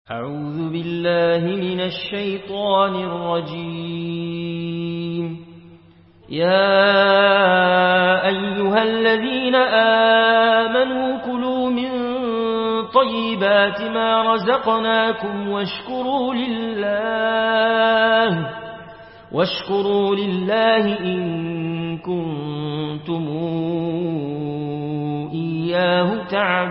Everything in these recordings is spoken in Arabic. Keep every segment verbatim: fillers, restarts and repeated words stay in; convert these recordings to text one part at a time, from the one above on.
أعوذ بالله من الشيطان الرجيم. يا أيها الذين آمنوا كلوا من طيبات ما رزقناكم واشكروا لله واشكروا لله إن كنتم إياه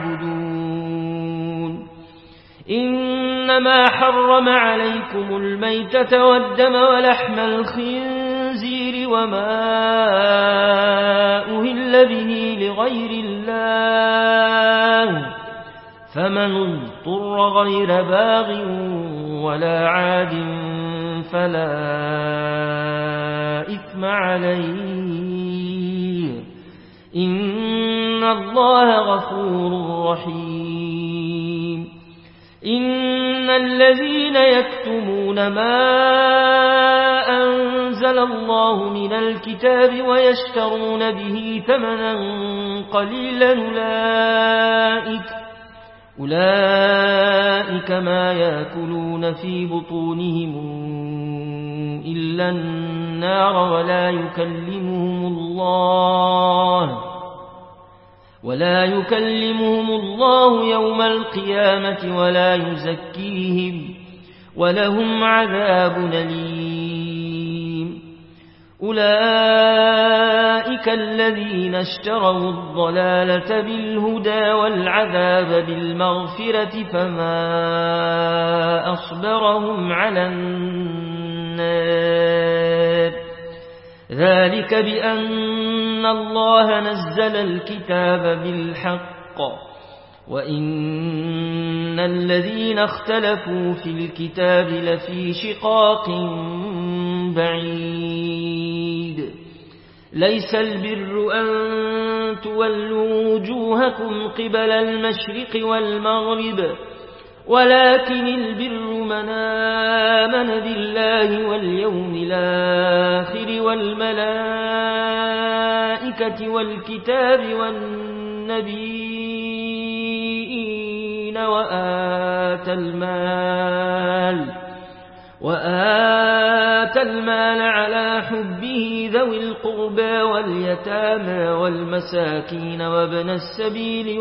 تعبدون. إنما حرم عليكم الميتة والدم ولحم الخنزير وما أهل به لغير الله، فمن اضطر غير باغ ولا عاد فلا إثم عليه، إن الله غفور رحيم. إن الذين يكتمون ما أنزل الله من الكتاب ويشترون به ثمنا قليلا أولئك أولئك ما يأكلون في بطونهم إلا النار ولا يكلمهم الله ولا يكلمهم الله يوم القيامة ولا يزكيهم ولهم عذاب أليم. أولئك الذين اشتروا الضلالة بالهدى والعذاب بالمغفرة فما أصبرهم على النار. ذلك بأن الله نزل الكتاب بالحق وإن الذين اختلفوا في الكتاب لفي شقاق بعيد. ليس البر أن تولوا وجوهكم قبل المشرق والمغرب ولكن البر من آمن بالله واليوم الآخر والملائكة والكتاب والنبيين وآتى المال وآتى المال على حبه ذوي القربى واليتامى والمساكين وابن السبيل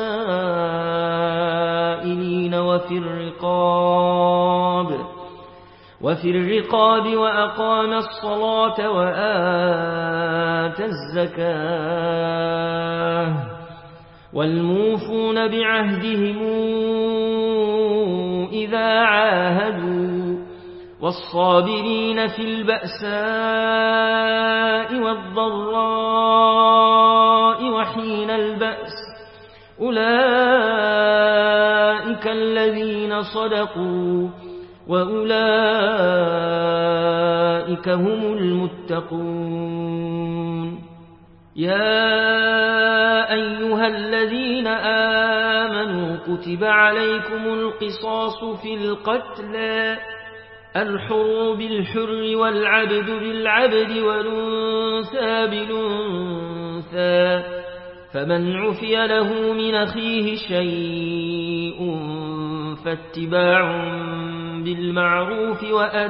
والسائلين وفي الرقاب وفي الرقاب وأقام الصلاة وآتى الزكاة والموفون بعهدهم إذا عاهدوا والصابرين في البأساء والضراء وحين البأس، أولئك الذين صدقوا وأولئك هم المتقون. يا أيها الذين آمنوا كتب عليكم القصاص في القتلى، الحر بالحر والعبد بالعبد والأنثى بالأنثى، فمن عفي له من أخيه شيء فاتباع بالمعروف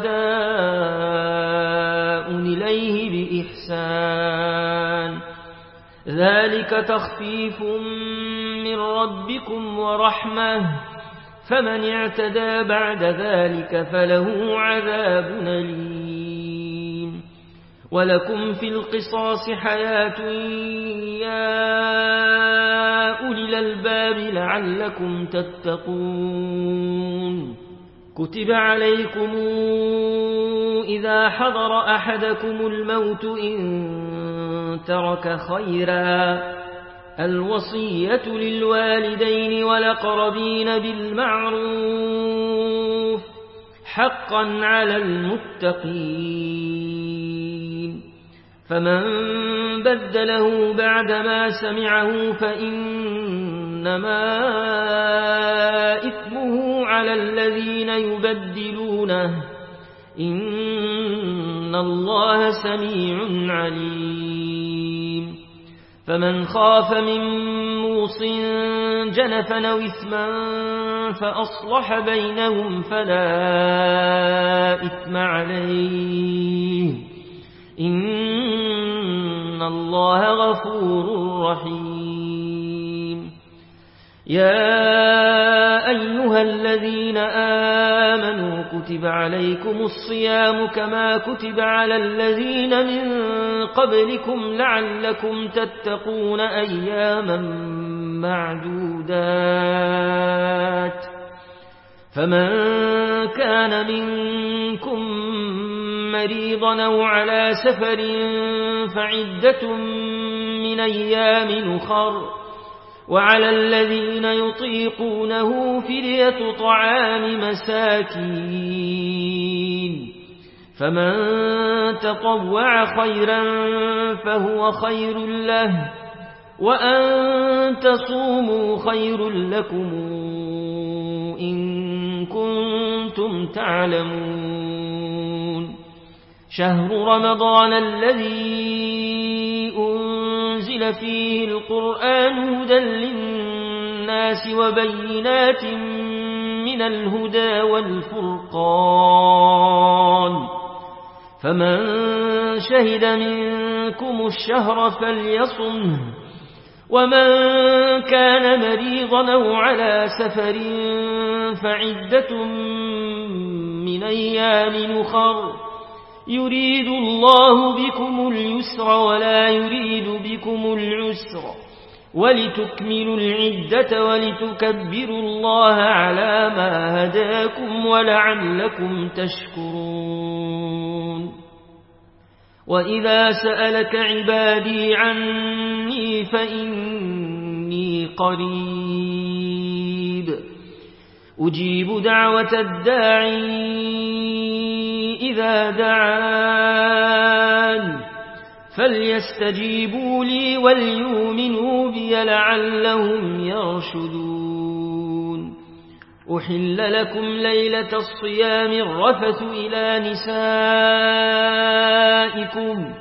وأداء إليه بإحسان، ذلك تخفيف من ربكم ورحمة، فمن اعتدى بعد ذلك فله عذاب أليم. ولكم في القصاص حياة يا أولي الألباب لعلكم تتقون. كتب عليكم إذا حضر أحدكم الموت إن ترك خيرا الوصية للوالدين والأقربين بالمعروف حقا على المتقين، فمن بدله بعدما سمعه فإنما إثمه على الذين يبدلونه، إن الله سميع عليم. فمن خاف من موص جنفا أو إثما فأصلح بينهم فلا إثم عليه إن الله غفور رحيم. يا أيها الذين آمنوا كتب عليكم الصيام كما كتب على الذين من قبلكم لعلكم تتقون أياما معدودات. فمن كان منكم مريضا أو على سفر فعدة من أيام أخر وعلى الذين يطيقونه فدية طعام مساكين فمن تطوع خيرا فهو خير له وأن تصوموا خير لكم إن كنتم تعلمون. شهر رمضان الذي أنزل فيه القرآن هدى للناس وبينات من الهدى والفرقان فمن شهد منكم الشهر فليصمه ومن كان مريضا أو على سفر فعدة من أيام أخر يريد الله بكم اليسر ولا يريد بكم العسر ولتكملوا العدة ولتكبروا الله على ما هداكم ولعلكم تشكرون. وإذا سألك عبادي عني فإني قريب أجيب دعوة الداعي إذا دعان فليستجيبوا لي وليؤمنوا بي لعلهم يرشدون. أحل لكم ليلة الصيام الرفث إلى نسائكم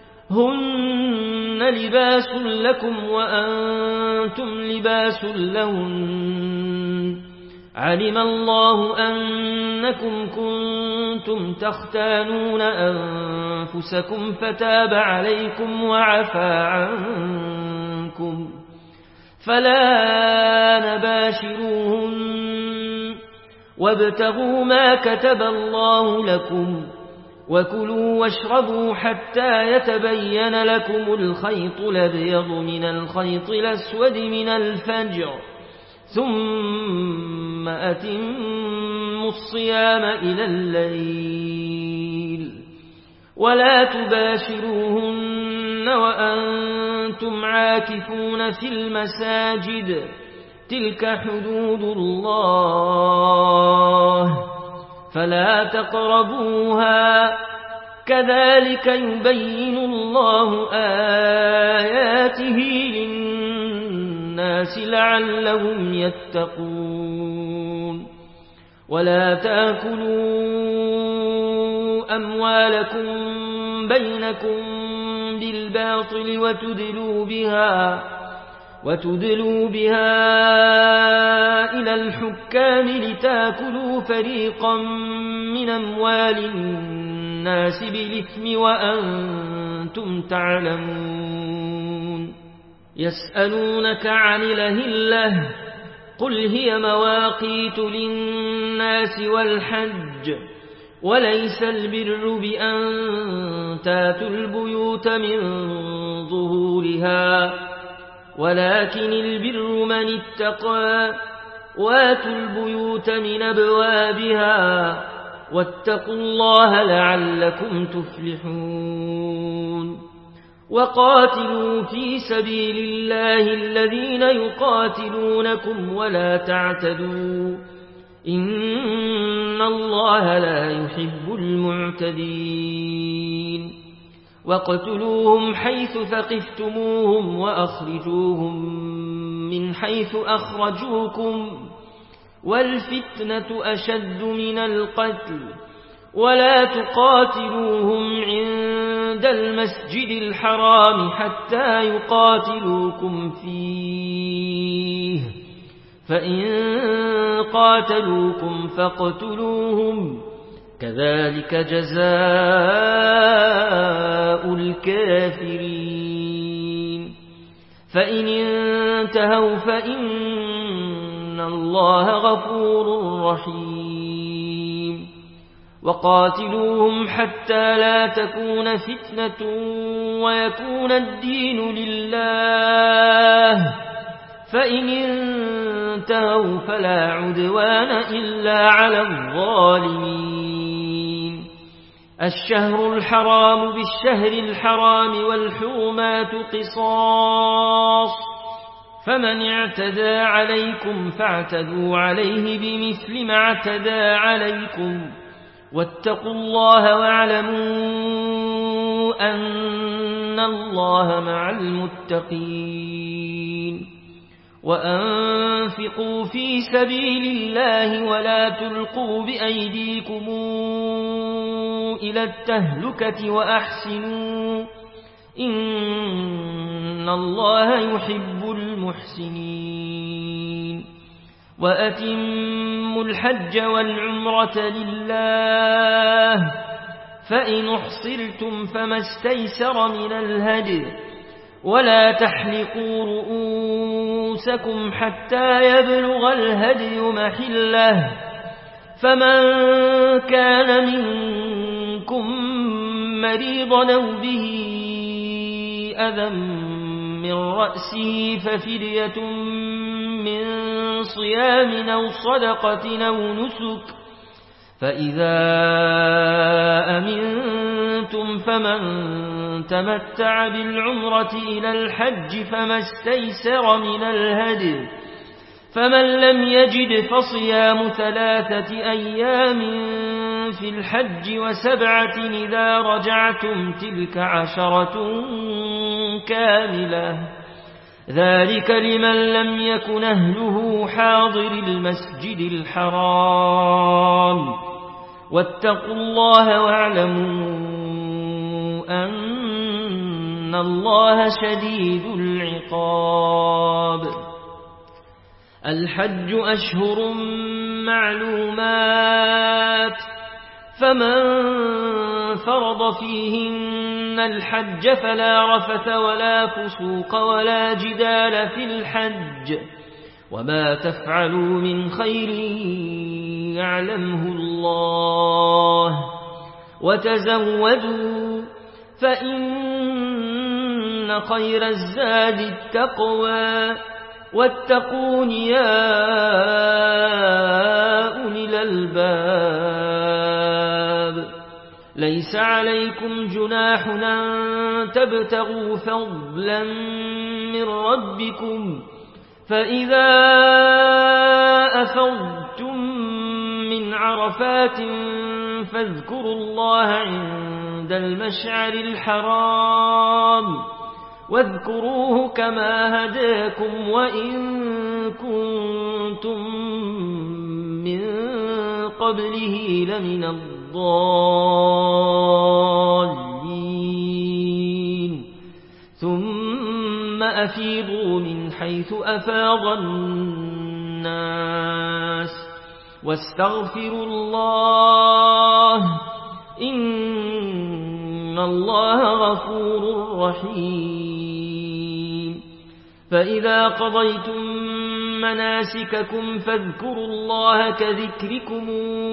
هن لباس لكم وأنتم لباس لهن علم الله أنكم كنتم تختانون أنفسكم فتاب عليكم وعفى عنكم فلا نباشروهن وابتغوا ما كتب الله لكم وكلوا واشربوا حتى يتبين لكم الخيط الأبيض من الخيط الأسود من الفجر ثم أتموا الصيام إلى الليل ولا تباشروهن وأنتم عاكفون في المساجد تلك حدود الله فلا تقربوها كذلك يبين الله آياته للناس لعلهم يتقون. ولا تأكلوا أموالكم بينكم بالباطل وتدلوا بها وتدلوا بها إلى الحكام لتأكلوا فريقا من أموال الناس بالإثم وأنتم تعلمون. يسألونك عن الأهلة قل هي مواقيت للناس والحج وليس البر بأن تاتوا البيوت من ظهورها ولكن البر من اتقى واتوا البيوت من أبوابها واتقوا الله لعلكم تفلحون. وقاتلوا في سبيل الله الذين يقاتلونكم ولا تعتدوا إن الله لا يحب المعتدين. واقتلوهم حيث ثقفتموهم وأخرجوهم من حيث أخرجوكم والفتنة أشد من القتل ولا تقاتلوهم عند المسجد الحرام حتى يقاتلوكم فيه فإن قاتلوكم فاقتلوهم كذلك جزاء الكافرين فإن انتهوا فإن الله غفور رحيم وقاتلوهم حتى لا تكون فتنة ويكون الدين لله فإن انتهوا فلا عدوان إلا على الظالمين الشهر الحرام بالشهر الحرام والحرمات قصاص فمن اعتدى عليكم فاعتدوا عليه بمثل ما اعتدى عليكم واتقوا الله واعلموا أن الله مع المتقين وأنفقوا في سبيل الله ولا تلقوا بأيديكم إلى التهلكة وأحسنوا إن الله يحب المحسنين وأتموا الحج والعمرة لله فإن احصرتم فما استيسر من الهدي ولا تحلقوا رؤوسكم حتى يبلغ الهدي محله فمن كان منكم مريضا أو به أذى من رأسه ففدية من صيام أو صدقة أو نسك فإذا أمنتم فمن تمتع بالعمرة إلى الحج فما استيسر من الهدي فمن لم يجد فصيام ثلاثة أيام في الحج وسبعة إذا رجعتم تلك عشرة كاملة ذلك لمن لم يكن أهله حاضر المسجد الحرام واتقوا الله واعلموا أن الله شديد العقاب الحج أشهر معلومات فمن فرض فيهن الحج فلا رفث ولا فسوق ولا جدال في الحج وما تفعلوا من خير يعلمه الله وتزودوا فإن خير الزاد التقوى واتقون يا أولي الألباب ليس عليكم جناح أن تبتغوا فضلا من ربكم فإذا أفضتم من عرفات فاذكروا الله عند المشعر الحرام واذكروه كما هداكم وإن كنتم من قبله لمن الضالين ثم أفيضوا من حيث أفاض الناس واستغفروا الله إن الله غفور رحيم فإذا قضيتم مناسككم فاذكروا الله كذكركم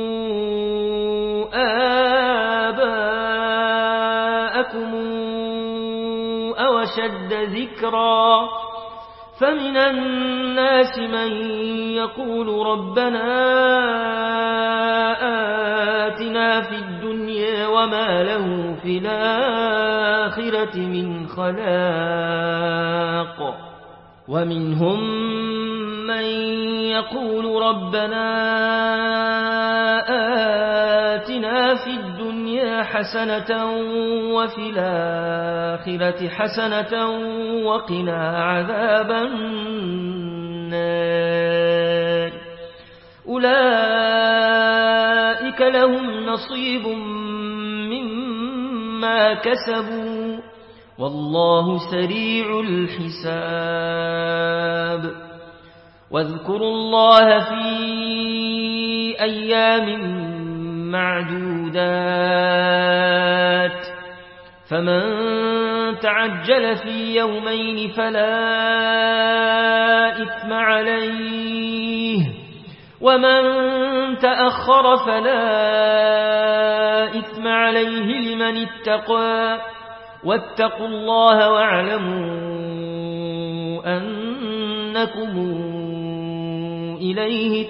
آباءكم أو أشد ذكرا فمن الناس من يقول ربنا آتنا في الدنيا وما له في الآخرة من خلاق ومنهم من يقول ربنا آتنا في الدنيا حسنة وفي الآخرة حسنة وقنا عذاب النار أولئك لهم نصيب مما كسبوا والله سريع الحساب واذكروا الله في أيام معدودات فمن تعجل في يومين فلا إثم عليه ومن تأخر فلا إثم عليه لمن اتقى واتقوا الله واعلموا أنكم إليه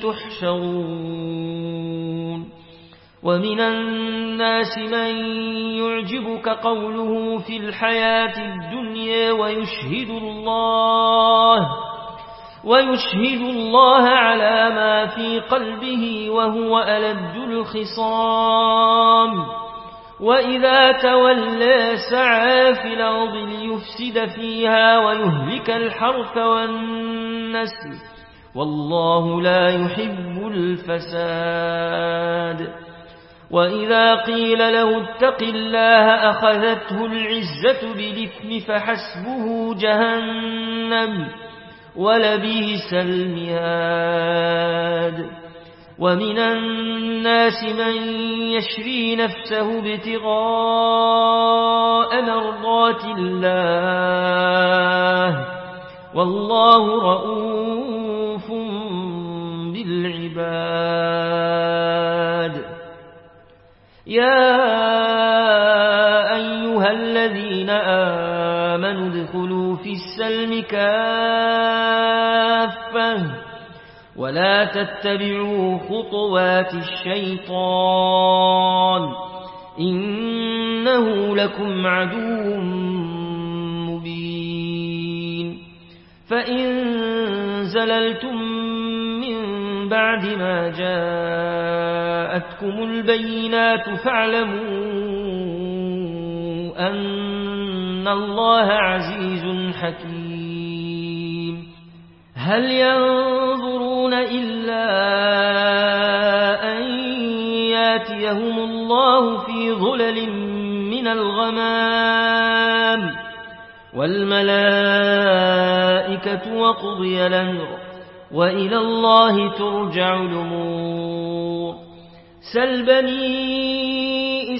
تحشرون ومن الناس من يعجبك قوله في الحياة الدنيا ويشهد الله ويشهد الله على ما في قلبه وهو ألد الخصام وإذا تولى سعى في الأرض ليفسد فيها ويهلك الحرث والنسل والله لا يحب الفساد وإذا قيل له اتق الله أخذته العزة بالإثم فحسبه جهنم ولبئس المهاد ومن الناس من يشري نفسه ابتغاء مرضات الله والله رؤوف بالعباد يا أيها الذين آمنوا ادخلوا في السلم كافة ولا تتبعوا خطوات الشيطان إنه لكم عدو مبين فإن زللتم من بعد ما جاءتكم البينات فاعلموا أن الله عزيز حكيم هل ينظرون إلا أن ياتيهم الله في ظلل من الغمام والملائكة وقضي الأمر وإلى الله ترجع الأمور سل بني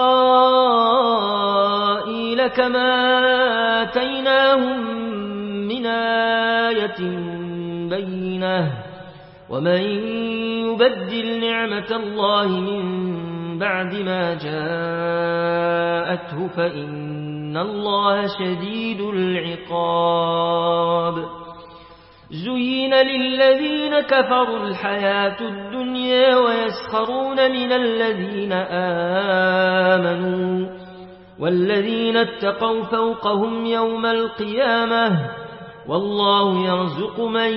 إسرائيل كما آتيناهم من آية بينة ومن يبدل نعمة الله من بعد ما جاءته فإن الله شديد العقاب زين للذين كفروا الحياة الدنيا ويسخرون من الذين آمنوا والذين اتقوا فوقهم يوم القيامة والله يرزق من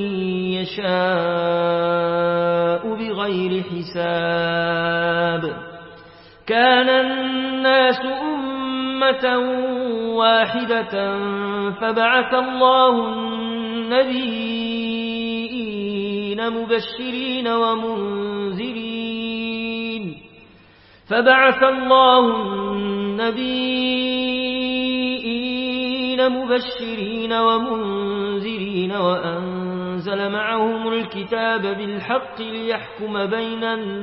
يشاء بغير حساب كان الناس أمة واحدة فبعث الله النبيين مبشرين ومنذرين فبعث الله النبيين مبشرين ومنذرين وأنزل معهم الكتاب بالحق ليحكم بين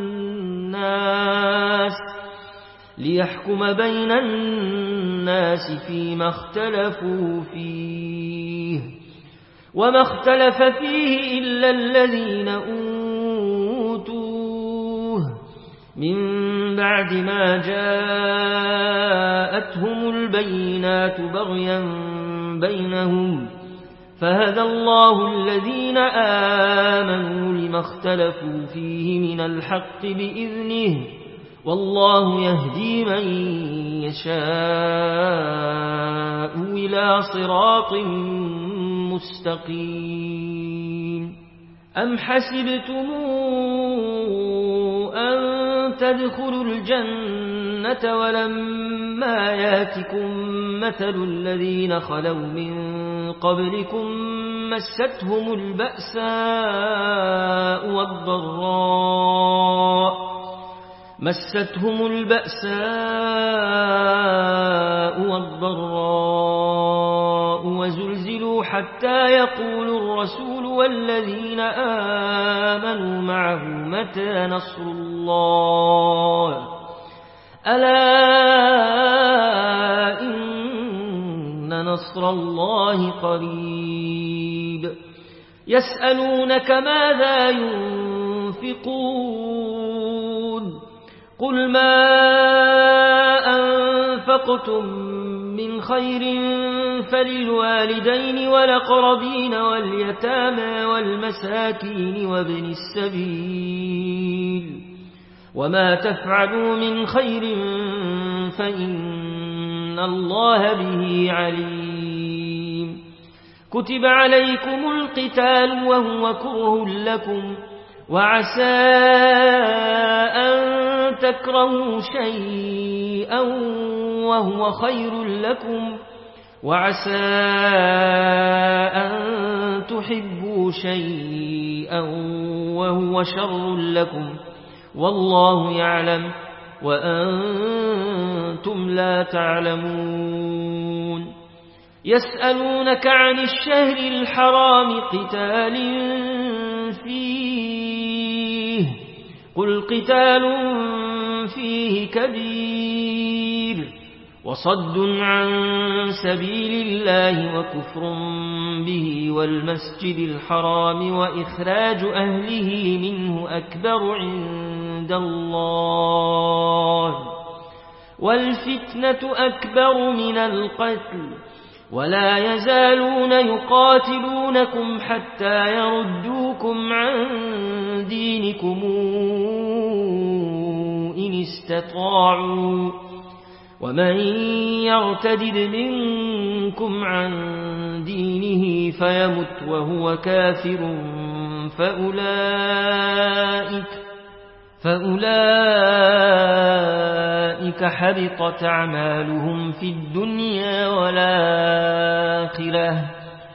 الناس ليحكم بين الناس فيما اختلفوا فيه وما اختلف فيه إلا الذين أوتوه من بعد ما جاءتهم البينات بغيا بينهم فهدى الله الذين آمنوا لما اختلفوا فيه من الحق بإذنه والله يهدي من يشاء إلى صراط مستقيم أم حسبتم أن تدخلوا الجنة ولما ياتكم مثل الذين خلوا من قبلكم مستهم البأساء والضراء مستهم البأساء والضراء وزلزلوا حتى يقول الرسول والذين آمنوا معه متى نصر الله ألا إن نصر الله قريب يسألونك ماذا ينفقون قل ما أنفقتم من خير فللوالدين والأقربين واليتامى والمساكين وابن السبيل وما تفعلوا من خير فإن الله به عليم كتب عليكم القتال وهو كره لكم وعسى أن تكرهوا شيئا وهو خير لكم وعسى أن تحبوا شيئا وهو شر لكم والله يعلم وأنتم لا تعلمون يسألونك عن الشهر الحرام قتال فيه قل قتال فيه كبير وصد عن سبيل الله وكفر به والمسجد الحرام وإخراج أهله منه أكبر عند الله والفتنة أكبر من القتل ولا يزالون يقاتلونكم حتى يردوكم عن دينكم إن استطاعوا ومن يرتدد منكم عن دينه فيمت وهو كافر فأولئك, فأولئك حبطت أعمالهم في الدنيا والآخرة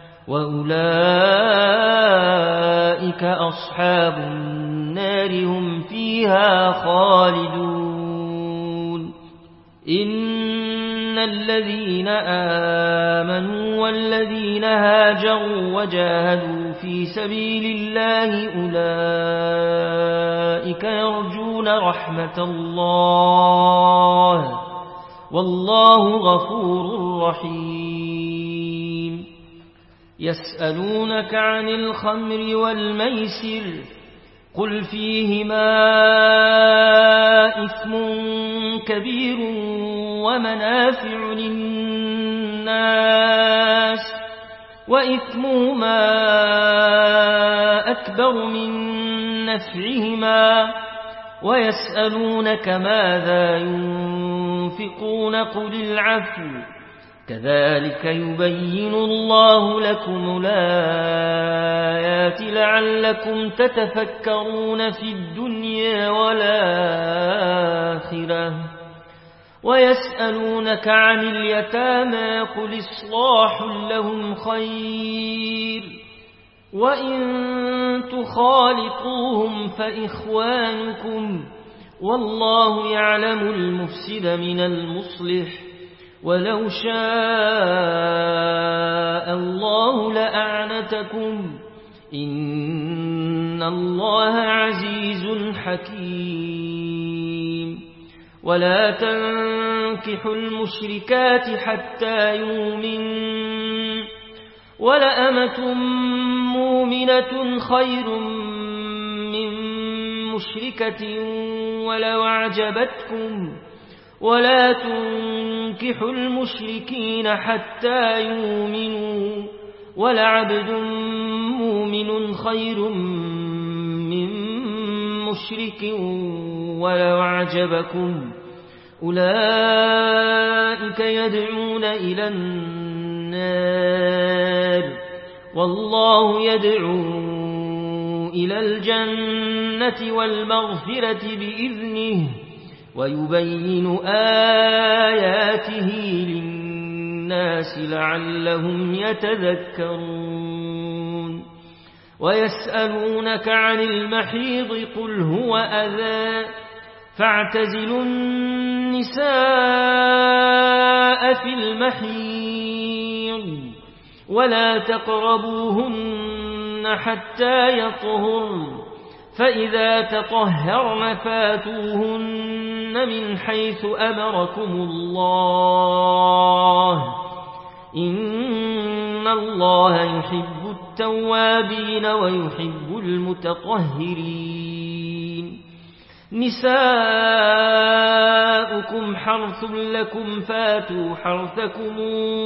وأولئك أصحاب النار هم فيها خالدون إن الذين آمنوا والذين هاجروا وجاهدوا في سبيل الله أولئك يرجون رحمة الله والله غفور رحيم يسألونك عن الخمر والميسر قل فيهما إثم كبير ومنافع للناس وإثمهما أكبر من نفعهما ويسألونك ماذا ينفقون قل العفو كذلك يبين الله لكم الآيات لعلكم تتفكرون في الدنيا والآخرة ويسألونك عن اليتامى قل إصلاح لهم خير وإن تخالطوهم فإخوانكم والله يعلم المفسد من المصلح ولو شاء الله لأعنتكم إن الله عزيز حكيم ولا تنكحوا المشركات حتى يؤمنوا ولأمة مؤمنة خير من مشركة ولو أعجبتكم ولا تنكحوا المشركين حتى يؤمنوا ولعبد مؤمن خير من مشرك ولو أعجبكم أولئك يدعون إلى النار والله يدعو إلى الجنة والمغفرة بإذنه ويبين آياته للناس لعلهم يتذكرون ويسألونك عن المحيض قل هو أذى فاعتزلوا النساء في المحيض ولا تقربوهن حتى يطهرن فإذا تطهرن فاتوهن من حيث أمركم الله إن الله يحب التوابين ويحب المتطهرين نساؤكم حرث لكم فاتوا حرثكم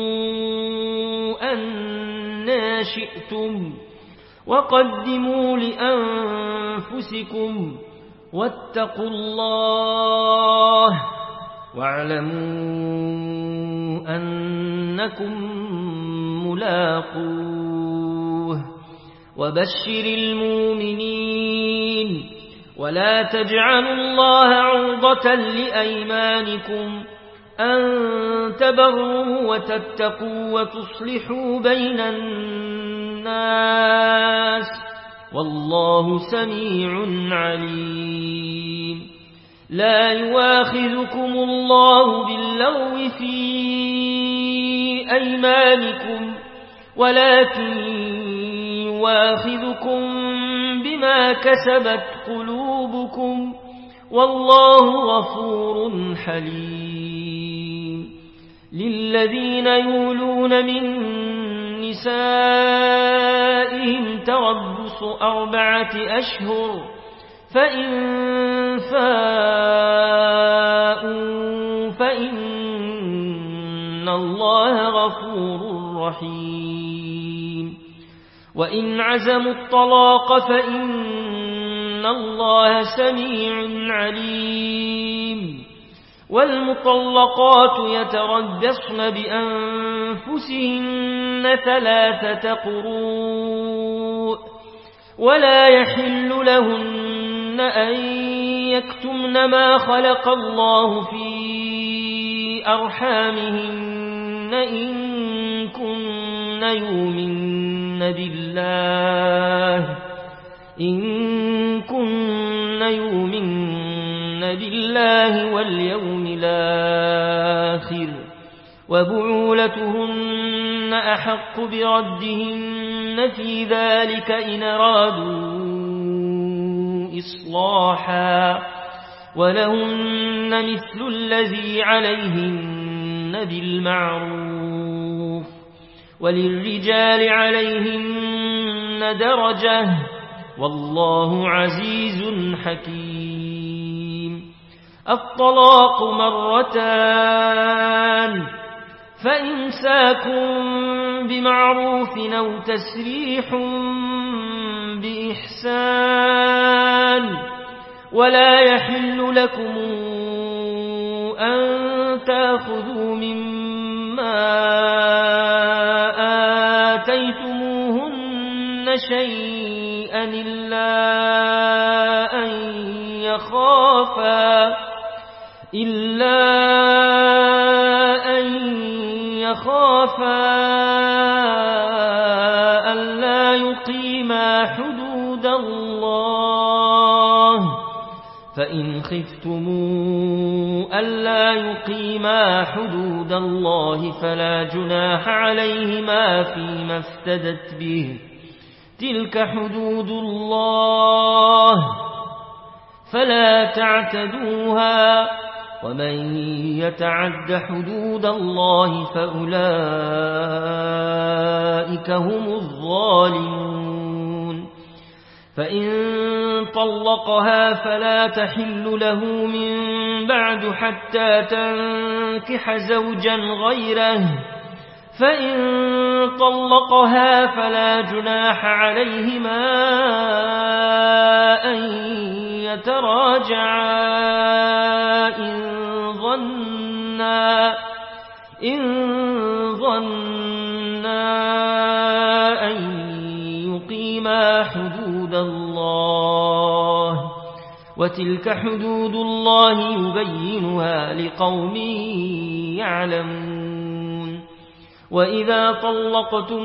أنى شئتم وقدموا لأنفسكم واتقوا الله واعلموا أنكم ملاقوه وبشر المؤمنين ولا تجعلوا الله عرضة لأيمانكم أن تبروا وتتقوا وتصلحوا بين الناس والله سميع عليم لا يواخذكم الله باللغو في أيمانكم ولكن يواخذكم بما كسبت قلوبكم والله غفور حليم للذين يولون من نسائهم تربص أربعة أشهر فإن فاءوا فإن الله غفور رحيم وإن عزموا الطلاق فإن الله سميع عليم والمطلقات يتربصن بأنفسهن ثلاثة قروء ولا يحل لهن أن يكتمن ما خلق الله في أرحامهن إن كن يؤمن بالله إن كن يؤمن بالله واليوم الآخر وبعولتهن أحق بردهن في ذلك إن أرادوا إصلاحا ولهن مثل الذي عليهن بالمعروف وللرجال عليهن درجة والله عزيز حكيم الطلاق مرتان فإمساك بمعروف أو تسريح بإحسان ولا يحل لكم أن تأخذوا مما آتيتموهن شيئا إلا أن يخافا إلا أن يخافا ألا يقيما حدود الله فإن خفتموا ألا يقيما حدود الله فلا جناح عليهما فيما افتدت به تلك حدود الله فلا تعتدوها ومن يتعد حدود الله فأولئك هم الظالمون فإن طلقها فلا تحل له من بعد حتى تنكح زوجا غيره فإن طلقها فلا جناح عليهما أن يتراجعا إن ظنا إن ظنا أن يقيما حدود الله وتلك حدود الله يبينها لقوم يعلمون وإذا طلقتم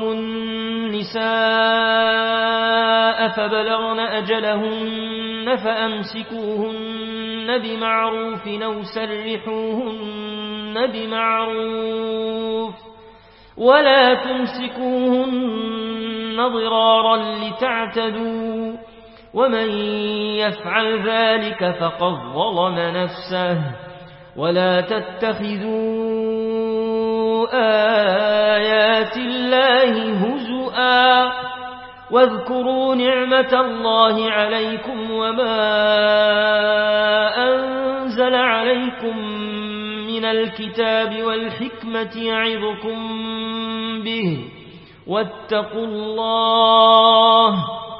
النساء فبلغن أجلهن فأمسكوهن بمعروف أو سرحوهن بمعروف ولا تمسكوهن ضرارا لتعتدوا ومن يفعل ذلك فقد ظلم نفسه ولا تتخذوا آيات الله هزؤا واذكروا نعمة الله عليكم وما أنزل عليكم من الكتاب والحكمة يعظكم به واتقوا الله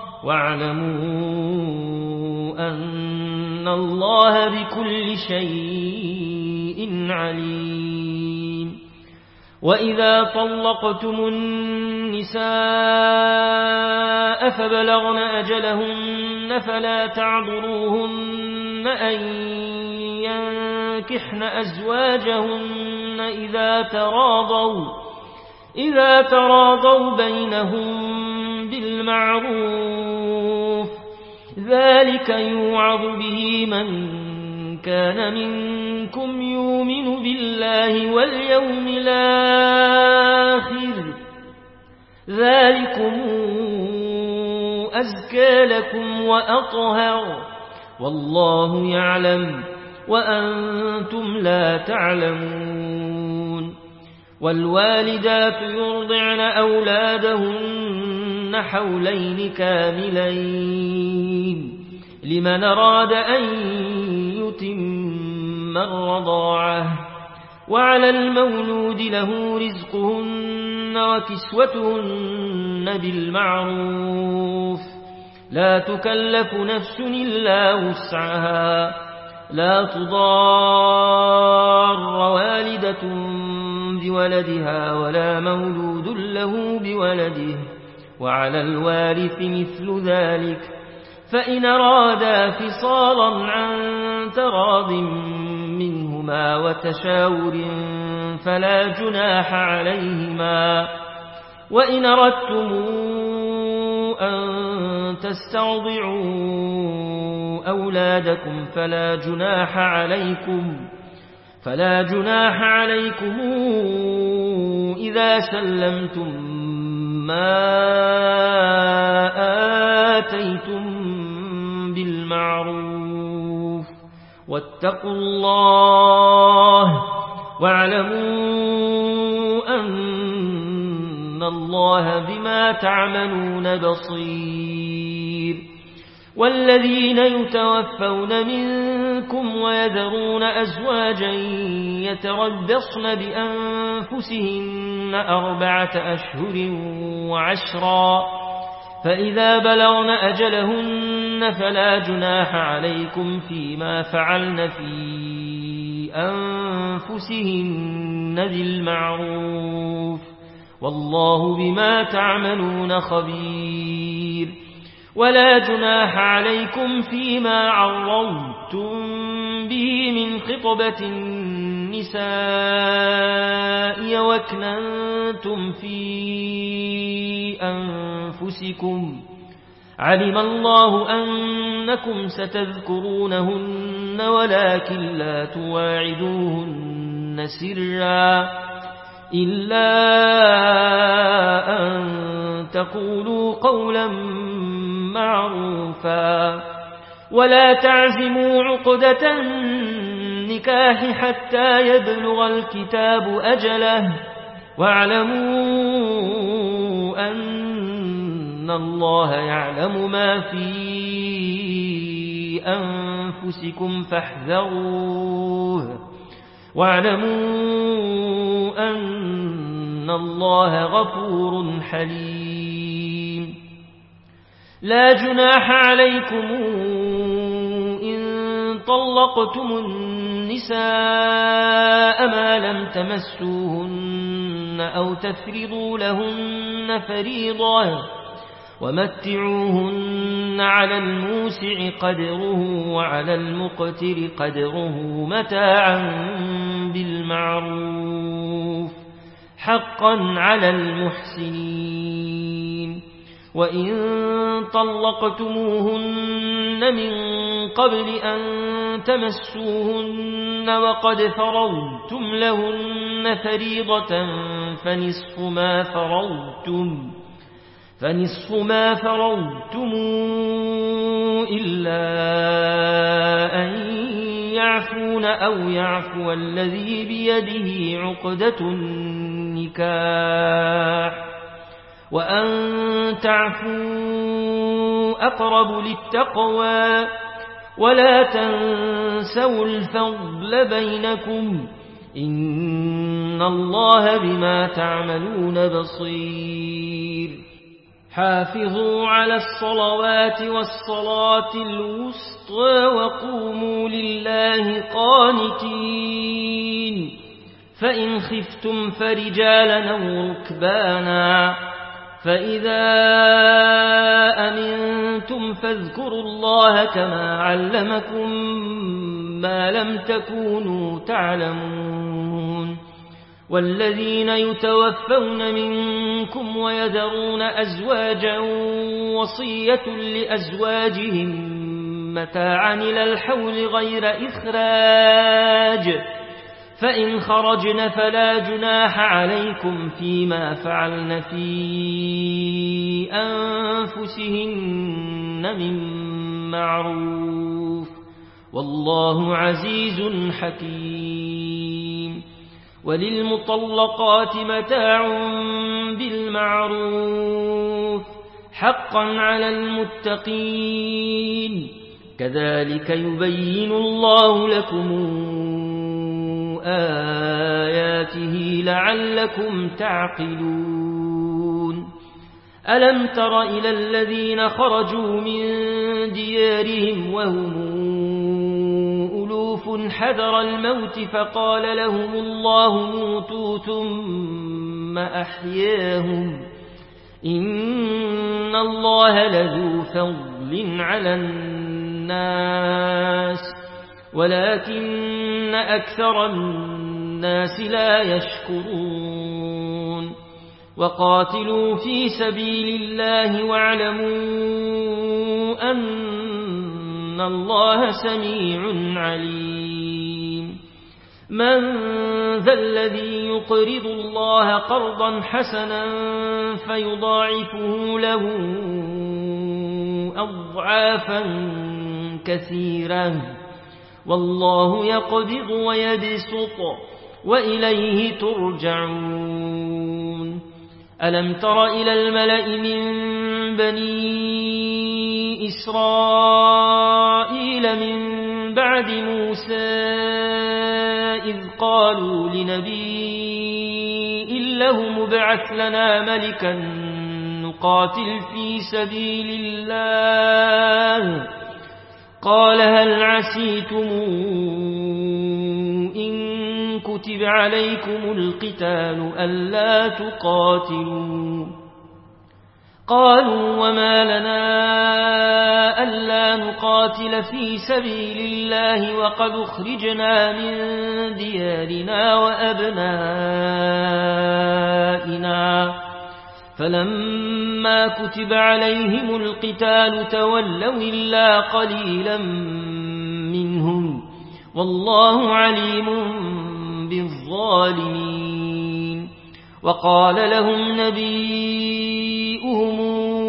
واعلموا أن الله بكل شيء عليم. وإذا طلقتم النساء فبلغن أجلهن فلا تعذروهن أن ينكحن أزواجهن إذا تراضوا إذا تراضوا بينهم بالمعروف ذلك يوعظ به من كان منكم يؤمن بالله واليوم الآخر ذلكم أزكى لكم وأطهر والله يعلم وأنتم لا تعلمون. والوالدات يرضعن أولادهن حولين كاملين لمن أراد أن يتم الرضاعة وعلى المولود له رزقهن وكسوتهن بالمعروف لا تكلف نفس إلا وسعها لا تضار والدة بولدها ولا مولود له بولده وعلى الوارث مثل ذلك فإن أرادا فصالا عن تراض منهما وتشاور فلا جناح عليهما. وإن أردتم أن تسترضعوا أولادكم فلا جناح عليكم فلا جناح عليكم إذا سلمتم ما آتيتم بالمعروف واتقوا الله واعلموا أن الله بما تعملون بصير. والذين يتوفون منكم ويذرون أزواجا يتربصن بأنفسهن أربعة أشهر وعشرا فإذا بلغن أجلهن فلا جناح عليكم فيما فعلن في أنفسهن بالمعروف والله بما تعملون خبير. ولا جناح عليكم فيما عرضتم به من خطبة النساء وكننتم في أنفسكم علم الله أنكم ستذكرونهن ولكن لا تواعدوهن سرا إلا أن تقولوا قولا معروفا ولا تعزموا عقدة النكاح حتى يبلغ الكتاب أجله واعلموا أن الله يعلم ما في أنفسكم فاحذروه واعلموا أن الله غفور حليم. لا جناح عليكم إن طلقتم النساء ما لم تمسوهن أو تفرضوا لهن فريضة ومتعوهن على الموسع قدره وعلى المقتر قدره متاعا بالمعروف حقا على المحسنين. وإن طلقتموهن من قبل أن تمسوهن وقد فرضتم لهن فريضة فنصف ما فرضتم فنصف ما فرضتم إلا أن يعفون أو يعفو الذي بيده عقدة النكاح وأن تعفوا أقرب للتقوى ولا تنسوا الفضل بينكم إن الله بما تعملون بصير حافظوا على الصلوات والصلاة الوسطى وقوموا لله قانتين فإن خفتم فرجالا أو ركبانا فإذا أمنتم فاذكروا الله كما علمكم ما لم تكونوا تعلمون والذين يتوفون منكم ويذرون أزواجا وصية لأزواجهم متاعا إلى الحول غير إخراج فإن خرجن فلا جناح عليكم فيما فعلن في أنفسهن من معروف والله عزيز حكيم وللمطلقات متاع بالمعروف حقا على المتقين كذلك يبين الله لكم آياته لعلكم تعقلون ألم تر إلى الذين خرجوا من ديارهم وهم ألوف حذر الموت فقال لهم الله موتوا ثم أحياهم إن الله لذو فضل على الناس ولكن أكثر الناس لا يشكرون وقاتلوا في سبيل الله واعلموا أن الله سميع عليم من ذا الذي يقرض الله قرضا حسنا فيضاعفه له أضعافا كثيرة والله يقبض ويبسط وإليه ترجعون ألم تر إلى الملأ من بني إسرائيل من بعد موسى إذ قالوا لنبي له مبعث لنا ملكا نقاتل في سبيل الله قال هل عسيتم إن كتب عليكم القتال ألا تقاتلوا قالوا وما لنا ألا نقاتل في سبيل الله وقد أخرجنا من ديارنا وأبنائنا فلما كتب عليهم القتال تولوا إلا قليلا منهم والله عليم بالظالمين وقال لهم نبيئهم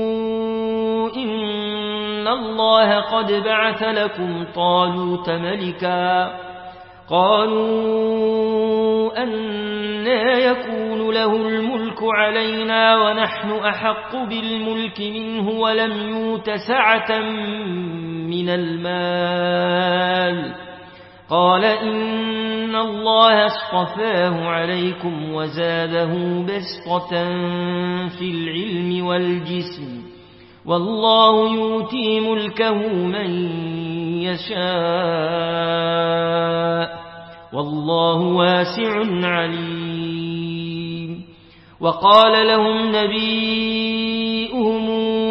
إن الله قد بعث لكم طالوت ملكا قالوا أنى يكون له الملك علينا ونحن أحق بالملك منه ولم يؤت سعة من المال قال إن الله اصطفاه عليكم وزاده بسطة في العلم والجسم والله يؤتي ملكه من يشاء والله واسع عليم وقال لهم نبيئهم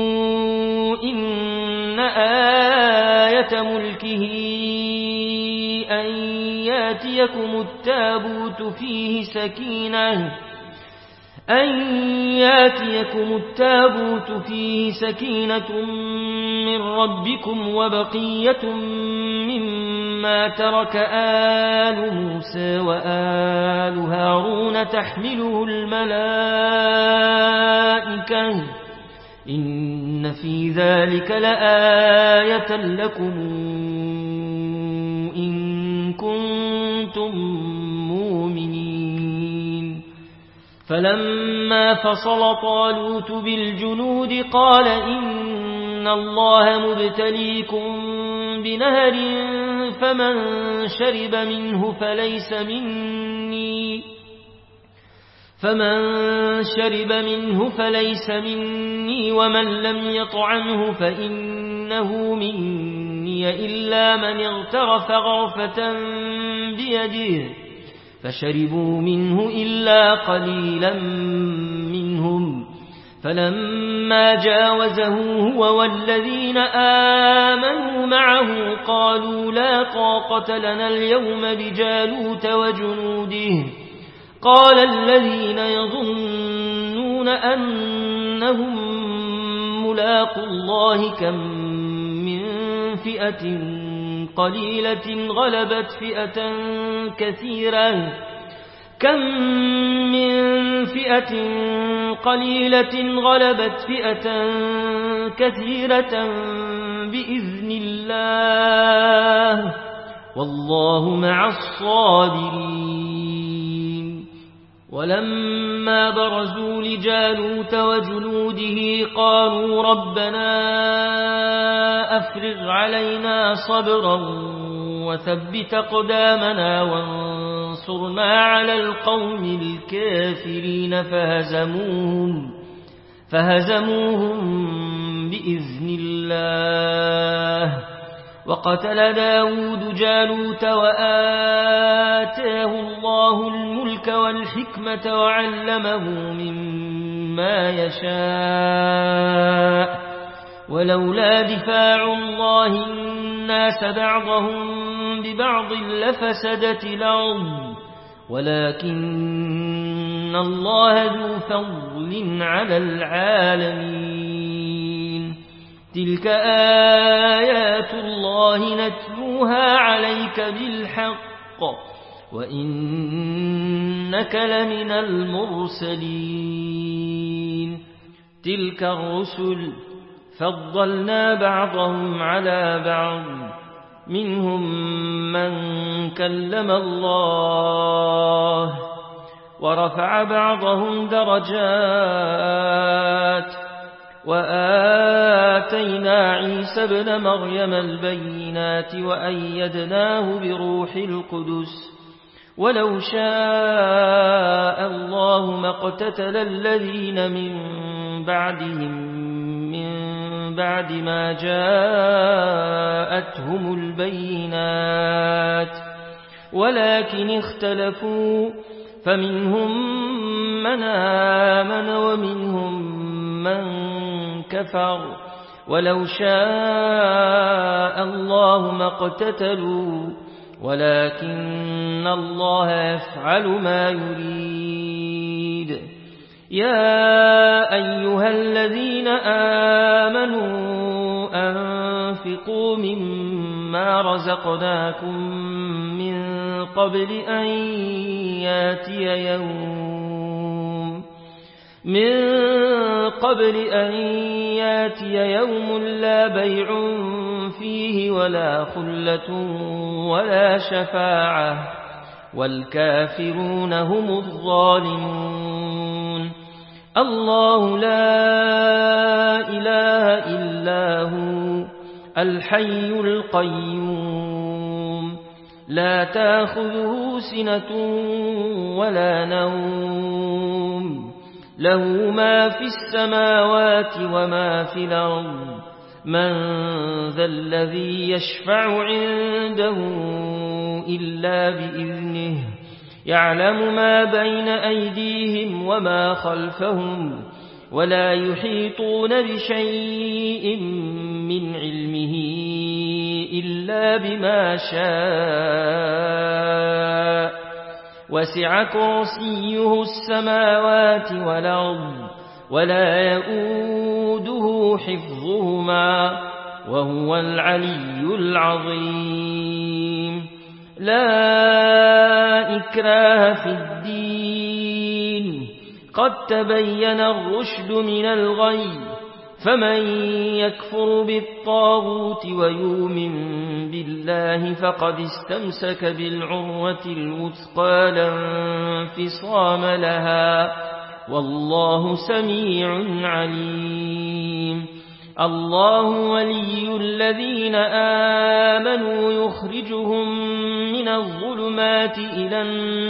إن آية ملكه أن ياتيكم التابوت فيه سكينة أن ياتيكم التابوت فيه سكينة من ربكم وبقية مما ترك آل موسى وآل هارون تحمله الملائكة إن في ذلك لآية لكم إن كنتم مؤمنين. فلما فصل طالوت بالجنود قال إن الله مبتليكم بنهر فمن شرب منه فليس مني فمن شرب منه فليس مني ومن لم يطعمه فإنه مني إلا من اغترف غرفة بيده فشربوا منه إلا قليلا منهم. فلما جاوزه هو والذين آمنوا معه قالوا لا طاقة لنا اليوم بجالوت وجنوده. قال الذين يظنون أنهم ملاقوا الله كم من فئة قليلة غلبت فئة كثيرة كم من فئة قليلة غلبت فئة كثيرة بإذن الله والله مع الصابرين. ولما برزوا لجالوت وجنوده قالوا ربنا أفرغ علينا صبرا وثبت أقدامنا وانصرنا على القوم الكافرين فهزموهم, فهزموهم بإذن الله. وقتل داود جالوت وآتاه الله الملك والحكمة وعلمه مما يشاء ولولا دفاع الله الناس بعضهم ببعض لفسدت الأرض ولكن الله ذو فضل على العالمين. تلك آيات الله نتلوها عليك بالحق وإنك لمن المرسلين. تلك الرسل فضلنا بعضهم على بعض منهم من كلم الله ورفع بعضهم درجات وآتينا عيسى ابن مريم البينات وأيدناه بروح القدس ولو شاء الله ما اقتتل الذين من بعدهم من بعد ما جاءتهم البينات ولكن اختلفوا فمنهم من آمن ومنهم من كفر ولو شاء الله ما اقتتلوا ولكن الله يفعل ما يريد. يا أيها الذين آمنوا أنفقوا مما رزقناكم من قبل أن ياتي يوم من قبل أن ياتي يوم لا بيع فيه ولا خلة ولا شفاعة والكافرون هم الظالمون. الله لا إله إلا هو الحي القيوم لا تأخذه سنة ولا نوم له ما في السماوات وما في الأرض من ذا الذي يشفع عنده إلا بإذنه يعلم ما بين أيديهم وما خلفهم ولا يحيطون بشيء من علمه إلا بما شاء وسع كرسيه السماوات والأرض ولا يؤوده حفظهما وهو العلي العظيم. لا إكراه في الدين قد تبين الرشد من الغي فمن يكفر بالطاغوت ويؤمن بالله فقد استمسك بالعروة الوثقى لا انفصام لها والله سميع عليم. الله ولي الذين آمنوا يخرجهم من الظلمات إلى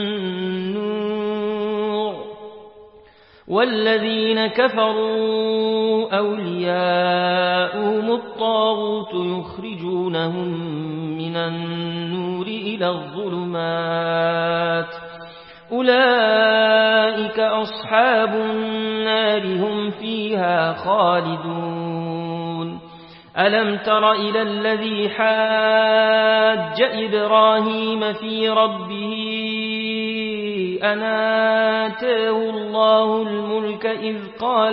النور والذين كفروا أولياؤهم الطاغوت يخرجونهم من النور إلى الظلمات أولئك أصحاب النار هم فيها خالدون. ألم تر إلى الذي حاج إبراهيم في ربه أن آتاه الله الملك إذ قال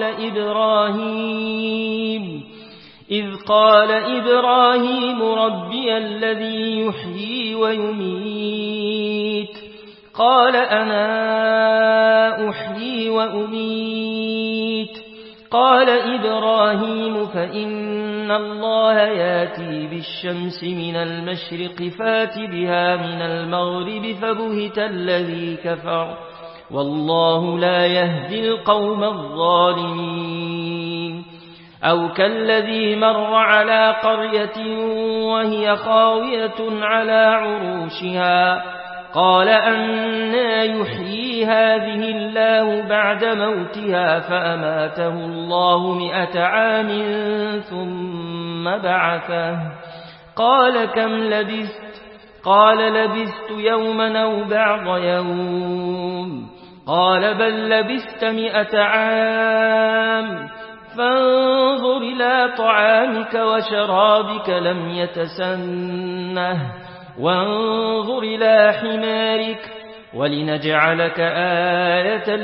إبراهيم إذ قال إبراهيم ربي الذي يحيي ويميت قال أنا أحيي وأميت قال إبراهيم فإن الله ياتي بالشمس من المشرق فات بها من المغرب فبهت الذي كفر والله لا يهدي القوم الظالمين. أو كالذي مر على قرية وهي خاوية على عروشها قال أنى يحيي هذه الله بعد موتها فأماته الله مئة عام ثم بعثه قال كم لبثت قال لبثت يوما أو بعض يوم قال بل لبثت مئة عام فانظر إلى طعامك وشرابك لم يتسنه وانظر إلى حمارك ولنجعلك آية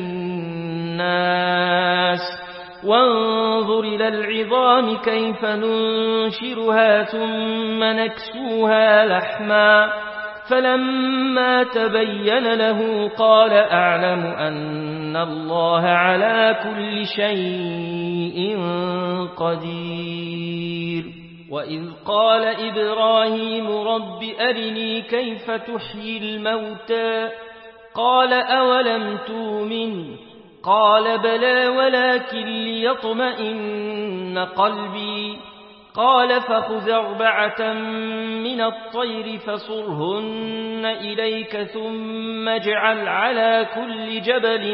للناس وانظر إلى العظام كيف ننشرها ثم نكسوها لحما فلما تبين له قال أعلم أن الله على كل شيء قدير. وإذ قال إبراهيم رب أرني كيف تحيي الموتى قال أولم تؤمن قال بلى ولكن ليطمئن قلبي قال فخذ أربعة من الطير فصرهن إليك ثم اجعل على كل جبل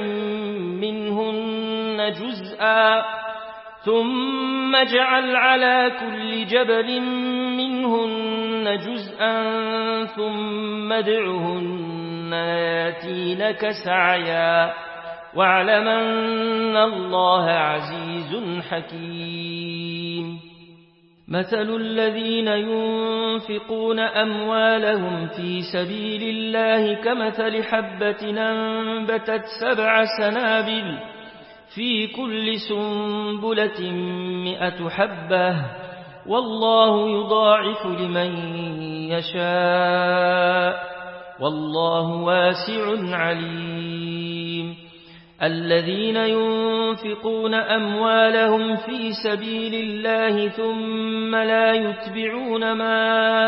منهن جزءا ثم اجعل على كل جبل منهن جزءا ثم ادعهن ياتينك سعيا واعلم أن الله عزيز حكيم. مثل الذين ينفقون أموالهم في سبيل الله كمثل حبة أنبتت سبع سنابل في كل سنبلة مئة حبة والله يضاعف لمن يشاء والله واسع عليم. الذين ينفقون أموالهم في سبيل الله ثم لا يتبعون ما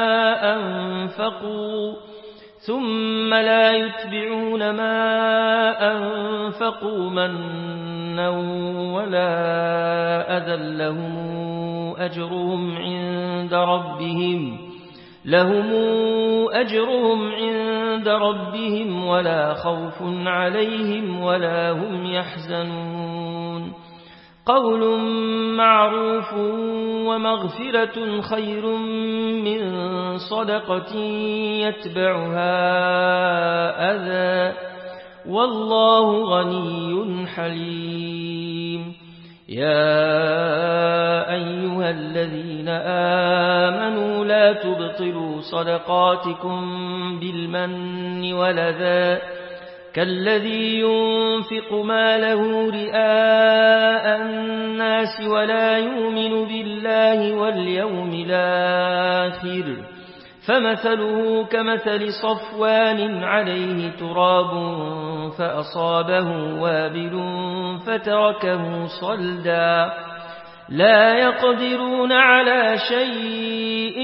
أنفقوا ثم لا يتبعون ما أنفقوا منا ولا أذى لهم أجرهم عند ربهم لهم أجرهم عند ربهم ولا خوف عليهم ولا هم يحزنون. قول معروف ومغفرة خير من صدقة يتبعها أذى والله غني حليم. يا أيها أيها الذين آمنوا لا تبطلوا صدقاتكم بالمن والأذى كالذي ينفق ماله رئاء الناس ولا يؤمن بالله واليوم الآخر فمثله كمثل صفوان عليه تراب فأصابه وابل فتركه صلدا لا يقدرون على شيء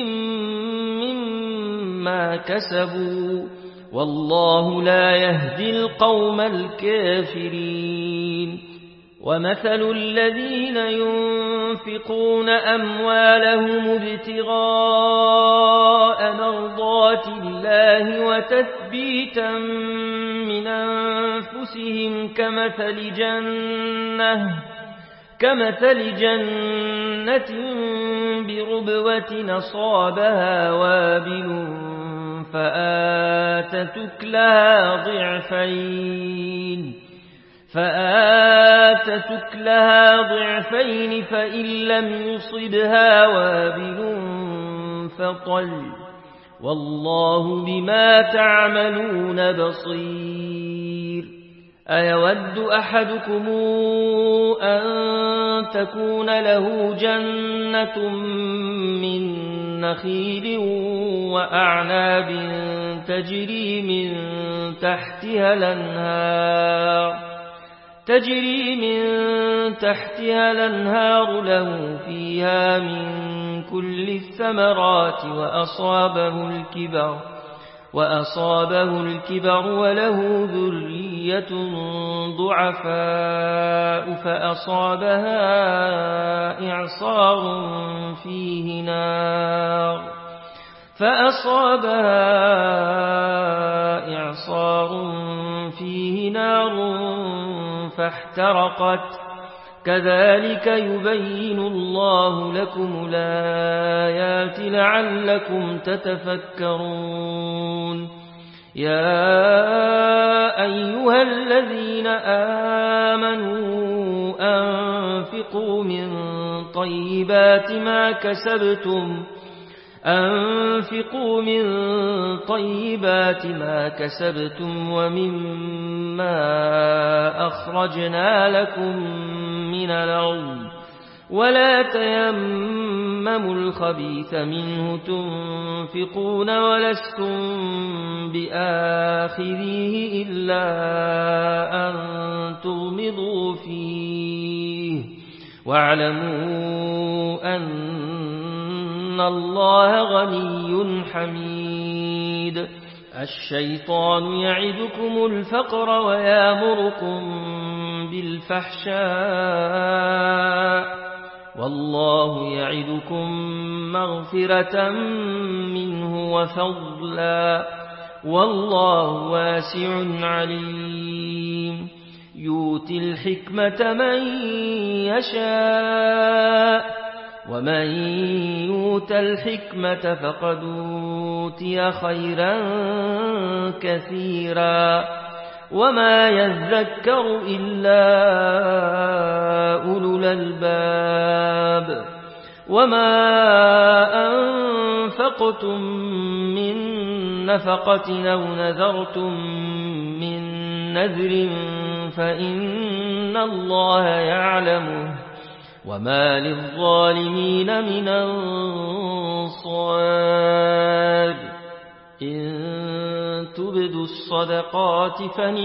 مما كسبوا والله لا يهدي القوم الكافرين ومثل الذين ينفقون أموالهم ابتغاء مرضات الله وتثبيتا من أنفسهم كمثل جنة كمثل جنة بربوة أصابها وابل فآتت أكلها ضعفين فآتت أكلها ضعفين فإن لم يصبها وابل فطل والله بما تعملون بصير أيود أحدكم أن تكون له جنة من نخيل وأعناب تجري من تحتها الأنهار تجري من تحتها الأنهار له فيها من كل الثمرات وأصابه الكبر وأصابه الكبر وله ذرية ضعفاء فأصابها إعصار فيه نار فأصابها إعصار فيه نار فاحترقت كذلك يبين الله لكم الآيات لعلكم تتفكرون يا أيها الذين آمنوا أنفقوا من طيبات ما كسبتم أنفقوا من طيبات ما كسبتم ومما أخرجنا لكم من الأرض ولا تيمموا الخبيث منه تنفقون ولستم بآخذيه إلا أن تغمضوا فيه واعلموا أن الله غني حميد الشيطان يعدكم الفقر ويامركم بالفحشاء والله يعدكم مغفرة منه وفضلا والله واسع عليم يؤتي الحكمة من يشاء ومن يؤت الحكمة فقد أوتي خيرا كثيرا وما يذكر إلا أولو الألباب وما أنفقتم من نفقة أو نذرتم من نذر فإن الله يعلمه وما للظالمين من أنصار إن تبدوا الصدقات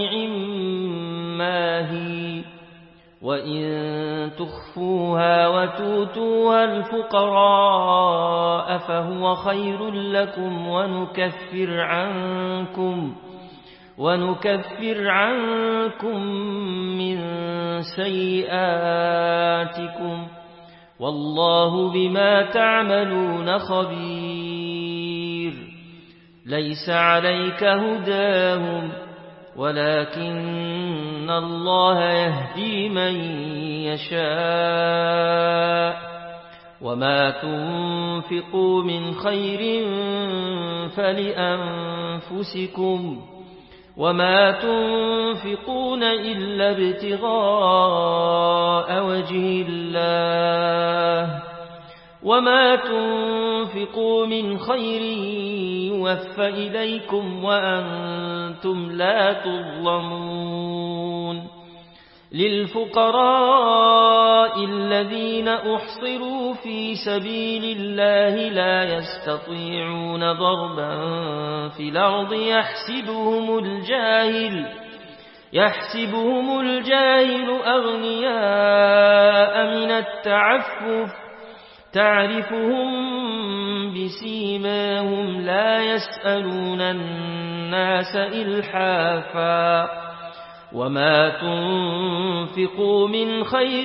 فنعما هي وإن تخفوها وتؤتوها الفقراء فهو خير لكم ونكفر عنكم ونكفر عنكم من سيئاتكم والله بما تعملون خبير ليس عليك هداهم ولكن الله يهدي من يشاء وما تنفقوا من خير فلأنفسكم وما تنفقون إلا ابتغاء وجه الله وما تنفقوا من خير يوفى إليكم وأنتم لا تظلمون للفقراء الذين أحصروا في سبيل الله لا يستطيعون ضربا في الأرض يحسبهم الجاهل يحسبهم الجاهل أغنياء من التعفف تعرفهم بسيماهم لا يسألون الناس إلحافا وما تنفقوا من خير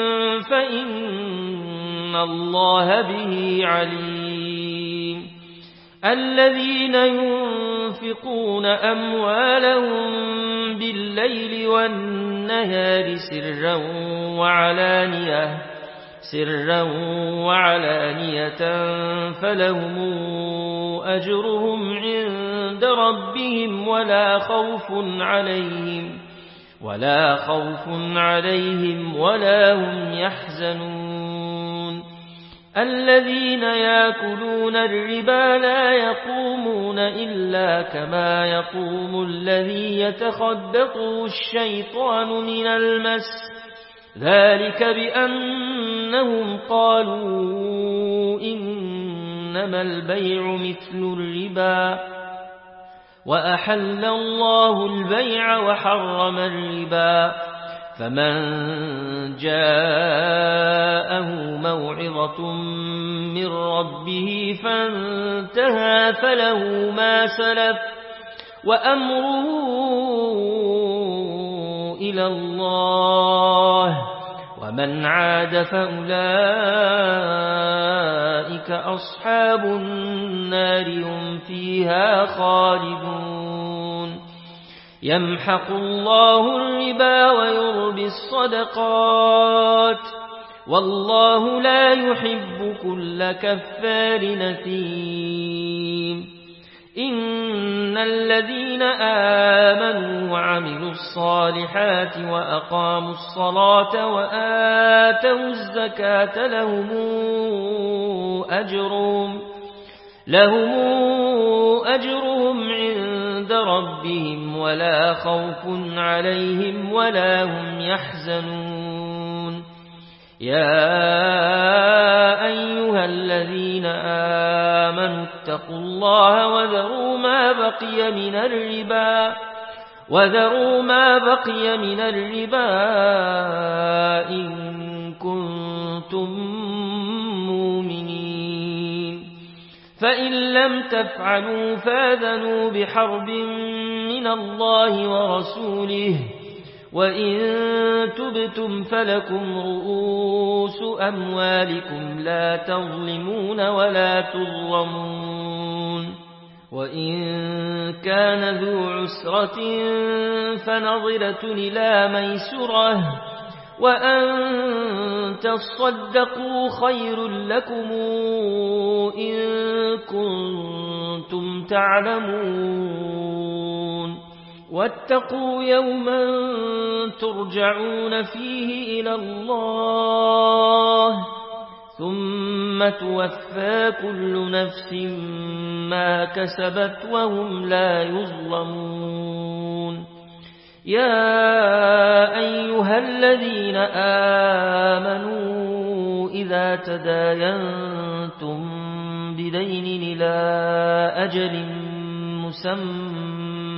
فإن الله به عليم الذين ينفقون أموالهم بالليل والنهار سرا وعلانية سرا وعلانية فلهم أجرهم عند ربهم ولا خوف عليهم ولا خوف عليهم ولا هم يحزنون الذين يأكلون الربا لا يقومون إلا كما يقوم الذي يتخبطه الشيطان من المس ذلك بأنهم قالوا إنما البيع مثل الربا وأحل الله البيع وحرم الربا فمن جاءه موعظة من ربه فانتهى فله ما سلف وأمره إلى الله ومن عاد فأولئك أصحاب النار هم فيها خالدون يمحق الله الربا ويربي الصدقات والله لا يحب كل كفار نثيم إن الذين آمنوا وعملوا الصالحات وأقاموا الصلاة وآتوا الزكاة لهم أجرهم لهم أجرهم عند ربهم ولا خوف عليهم ولا هم يحزنون يا أيها الذين آمنوا اتقوا الله وذروا ما بقي من الربا وذروا ما بقي من الربا إن كنتم مؤمنين فإن لم تفعلوا فاذنوا بحرب من الله ورسوله وإن تبتم فلكم رؤوس أموالكم لا تظلمون ولا تظلمون وإن كان ذو عسرة فنظرة إلى ميسرة وأن تصدقوا خير لكم إن كنتم تعلمون واتقوا يوما ترجعون فيه إلى الله ثم توفى كل نفس ما كسبت وهم لا يظلمون يا أيها الذين آمنوا إذا تداينتم بدين إلى أجل مسمى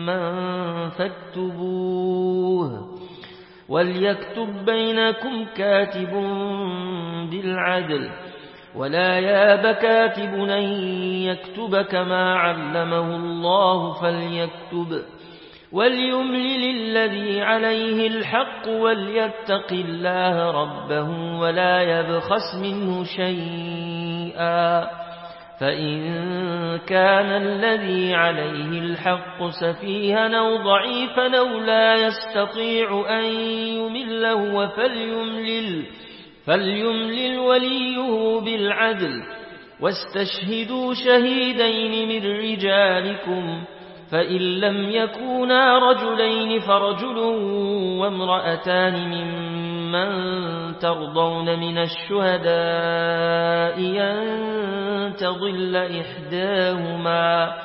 فاكتبوه وليكتب بينكم كاتب بالعدل ولا ياب كاتب أن يكتب كما علمه الله فليكتب وليملل الذي عليه الحق وليتق الله ربه ولا يبخس منه شيئا فإن كان الذي عليه الحق سفيها أو ضعيفا أو لا يستطيع أن يمل هو فليملل, فليملل وليه بالعدل واستشهدوا شهيدين من رجالكم فإن لم يكونا رجلين فرجل وامرأتان ممن ترضون من الشهداء أن تضل إحداهما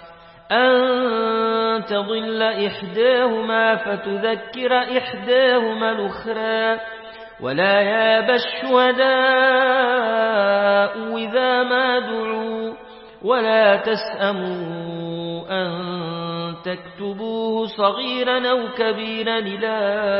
أن تضل إحداهما فتذكر إحداهما الأخرى ولا يابى الشهداء إذا ما دعوا ولا تسأموا أن تكتبوه صغيرا أو كبيرا إلى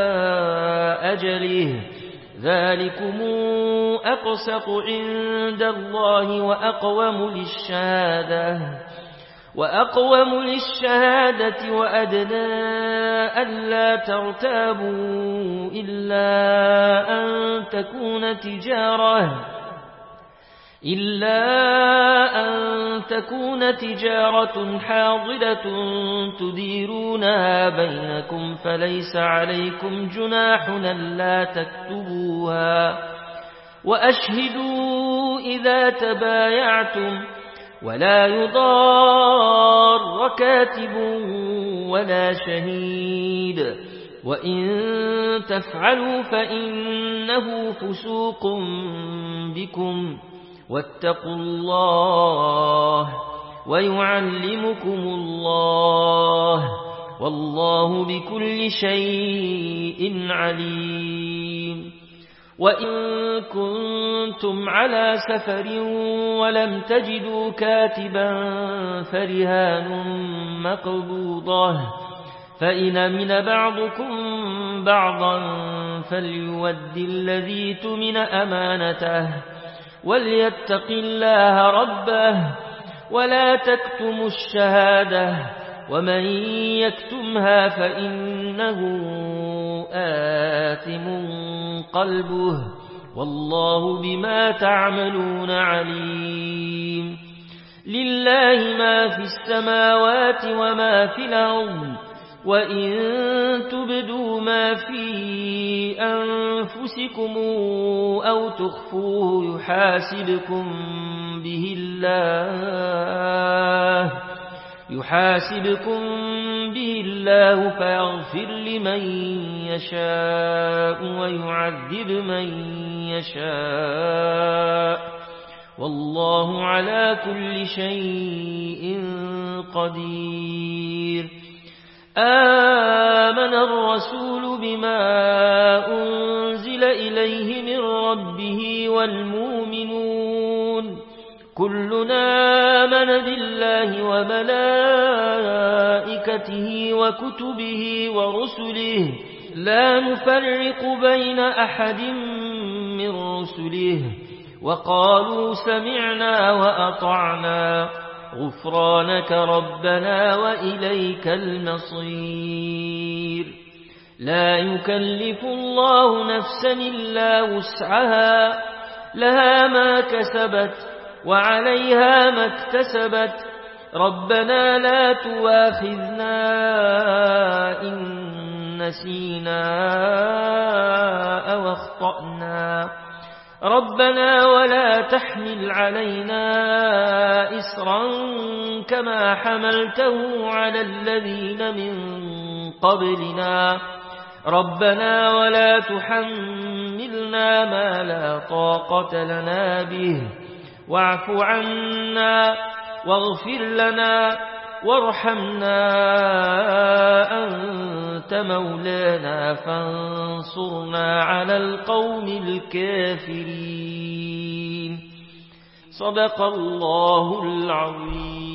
أجله ذلكم أقسط عند الله وأقوم للشهادة وأقوم للشهادة وأدنى ألا ترتابوا إلا أن تكون تجارة إلا أن تكون تجارة حاضرة تديرونها بينكم فليس عليكم جناح ألا تكتبوها وأشهدوا إذا تبايعتم ولا يضار كاتب ولا شهيد وإن تفعلوا فإنه فسوق بكم واتقوا الله ويعلمكم الله والله بكل شيء عليم وإن كنتم على سفر ولم تجدوا كاتبا فرهان مقبوضة فإن أمن بعضكم بعضا فليؤد الذي تمن أمانته وليتق الله ربه ولا تكتموا الشهادة ومن يكتمها فإنه آثم قلبه والله بما تعملون عليم لله ما في السماوات وما في الأرض وإن تبدوا ما في أنفسكم أو تخفوه يحاسبكم به الله يحاسبكم به الله فيغفر لمن يشاء ويعذب من يشاء والله على كل شيء قدير آمن الرسول بما أنزل إليه من ربه والمؤمنون كلنا آمن بالله وملائكته وكتبه ورسله لا نفرق بين أحد من رسله وقالوا سمعنا وأطعنا غفرانك ربنا وإليك المصير لا يكلف الله نفسا إلا وسعها لها ما كسبت وعليها ما اكتسبت ربنا لا تواخذنا إن نسينا أو أخطأنا ربنا ولا تحمل علينا إسرا كما حملته على الذين من قبلنا ربنا ولا تحملنا ما لا طاقة لنا به واعف عنا واغفر لنا وارحمنا أنت مولانا فانصرنا على القوم الكافرين صدق الله العظيم.